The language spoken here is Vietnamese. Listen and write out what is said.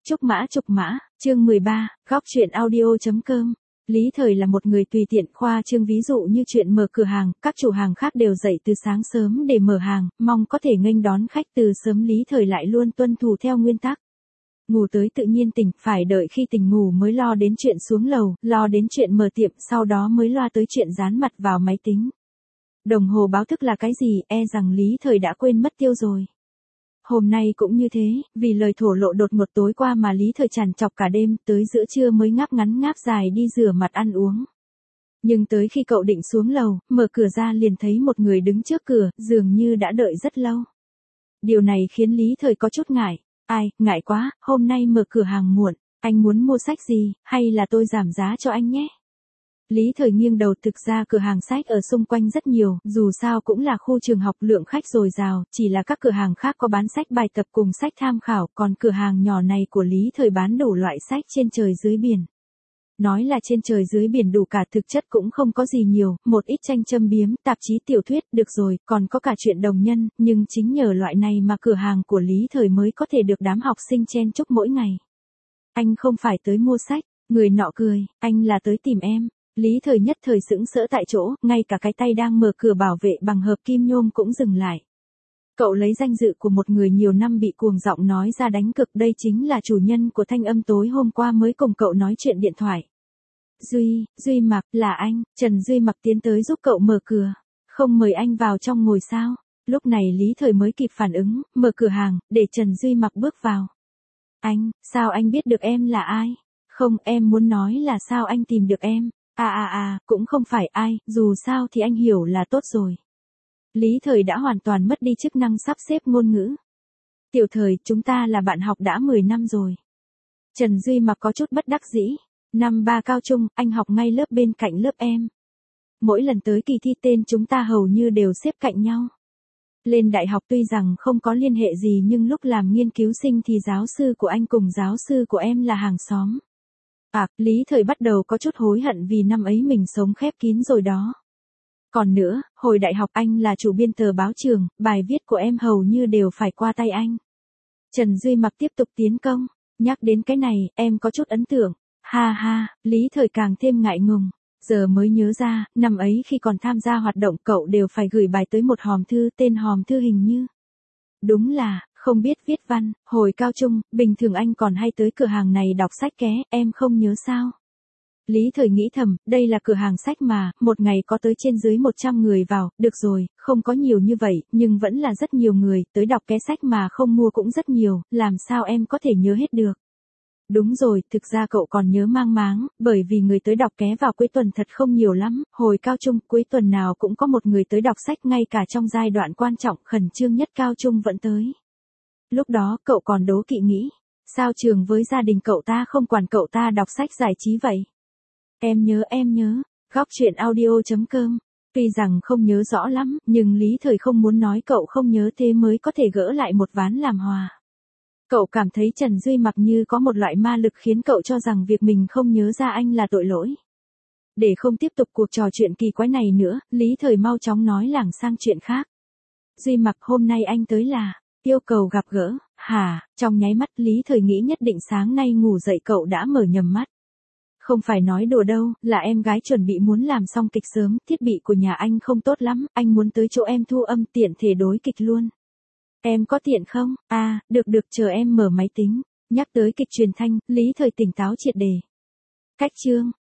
Trúc Mã, chương 13, góc truyện audio.com. Lý Thời là một người tùy tiện khoa trương, ví dụ như chuyện mở cửa hàng, các chủ hàng khác đều dậy từ sáng sớm để mở hàng, mong có thể nghênh đón khách từ sớm. Lý Thời lại luôn tuân thủ theo nguyên tắc. Ngủ tới tự nhiên tỉnh, phải đợi khi tỉnh ngủ mới lo đến chuyện xuống lầu, lo đến chuyện mở tiệm, sau đó mới loa tới chuyện dán mặt vào máy tính. Đồng hồ báo thức là cái gì, e rằng Lý Thời đã quên mất tiêu rồi. Hôm nay cũng như thế, vì lời thổ lộ đột ngột tối qua mà Lý Thời trằn trọc cả đêm, tới giữa trưa mới ngáp ngắn ngáp dài đi rửa mặt ăn uống. Nhưng tới khi cậu định xuống lầu, mở cửa ra liền thấy một người đứng trước cửa, dường như đã đợi rất lâu. Điều này khiến Lý Thời có chút ngại. Ai, ngại quá, hôm nay mở cửa hàng muộn, anh muốn mua sách gì, hay là tôi giảm giá cho anh nhé? Lý Thời nghiêng đầu, thực ra cửa hàng sách ở xung quanh rất nhiều, dù sao cũng là khu trường học, lượng khách dồi dào, chỉ là các cửa hàng khác có bán sách bài tập cùng sách tham khảo, còn cửa hàng nhỏ này của Lý Thời bán đủ loại sách trên trời dưới biển. Nói là trên trời dưới biển đủ cả, thực chất cũng không có gì nhiều, một ít tranh châm biếm, tạp chí tiểu thuyết, được rồi, còn có cả chuyện đồng nhân, nhưng chính nhờ loại này mà cửa hàng của Lý Thời mới có thể được đám học sinh chen chúc mỗi ngày. Anh không phải tới mua sách, người nọ cười, anh là tới tìm em. Lý Thời nhất thời sững sỡ tại chỗ, ngay cả cái tay đang mở cửa bảo vệ bằng hợp kim nhôm cũng dừng lại. Cậu lấy danh dự của một người nhiều năm bị cuồng giọng nói ra đánh cực, đây chính là chủ nhân của thanh âm tối hôm qua mới cùng cậu nói chuyện điện thoại. Duy Mặc, là anh. Trần Duy Mặc tiến tới giúp cậu mở cửa. Không mời anh vào trong ngồi sao? Lúc này Lý Thời mới kịp phản ứng, mở cửa hàng, để Trần Duy Mặc bước vào. Anh, sao anh biết được em là ai? Không, em muốn nói là sao anh tìm được em? Cũng không phải ai, dù sao thì anh hiểu là tốt rồi. Lý Thời đã hoàn toàn mất đi chức năng sắp xếp ngôn ngữ. Tiểu Thời, chúng ta là bạn học đã 10 năm rồi. Trần Duy Mặc có chút bất đắc dĩ. Năm 3 cao trung, anh học ngay lớp bên cạnh lớp em. Mỗi lần tới kỳ thi tên chúng ta hầu như đều xếp cạnh nhau. Lên đại học tuy rằng không có liên hệ gì nhưng lúc làm nghiên cứu sinh thì giáo sư của anh cùng giáo sư của em là hàng xóm. Lý Thời bắt đầu có chút hối hận vì năm ấy mình sống khép kín rồi đó. Còn nữa, hồi đại học anh là chủ biên tờ báo trường, bài viết của em hầu như đều phải qua tay anh. Trần Duy Mặc tiếp tục tiến công, nhắc đến cái này, em có chút ấn tượng. Lý Thời càng thêm ngại ngùng. Giờ mới nhớ ra, năm ấy khi còn tham gia hoạt động cậu đều phải gửi bài tới một hòm thư, tên hòm thư hình như. Đúng là, không biết viết văn, hồi cao trung, bình thường anh còn hay tới cửa hàng này đọc sách ké, em không nhớ sao? Lý Thời nghĩ thầm, đây là cửa hàng sách mà, một ngày có tới trên dưới 100 người vào, được rồi, không có nhiều như vậy, nhưng vẫn là rất nhiều người, tới đọc ké sách mà không mua cũng rất nhiều, làm sao em có thể nhớ hết được? Đúng rồi, thực ra cậu còn nhớ mang máng, bởi vì người tới đọc ké vào cuối tuần thật không nhiều lắm, hồi cao trung, cuối tuần nào cũng có một người tới đọc sách, ngay cả trong giai đoạn quan trọng, khẩn trương nhất cao trung vẫn tới. Lúc đó cậu còn đố kỵ nghĩ, sao trường với gia đình cậu ta không quản cậu ta đọc sách giải trí vậy? Em nhớ, góc truyện audio.com. Tuy rằng không nhớ rõ lắm, nhưng Lý Thời không muốn nói cậu không nhớ, thế mới có thể gỡ lại một ván làm hòa. Cậu cảm thấy Trần Duy Mặc như có một loại ma lực khiến cậu cho rằng việc mình không nhớ ra anh là tội lỗi. Để không tiếp tục cuộc trò chuyện kỳ quái này nữa, Lý Thời mau chóng nói lảng sang chuyện khác. Duy Mặc, hôm nay anh tới là yêu cầu gặp gỡ. Trong nháy mắt Lý Thời nghĩ nhất định sáng nay ngủ dậy cậu đã mở nhầm mắt. Không phải nói đùa đâu, là em gái chuẩn bị muốn làm xong kịch sớm, thiết bị của nhà anh không tốt lắm, anh muốn tới chỗ em thu âm tiện thể đối kịch luôn. Em có tiện không? Được, chờ em mở máy tính. Nhắc tới kịch truyền thanh, Lý Thời tỉnh táo triệt đề. Cách chương,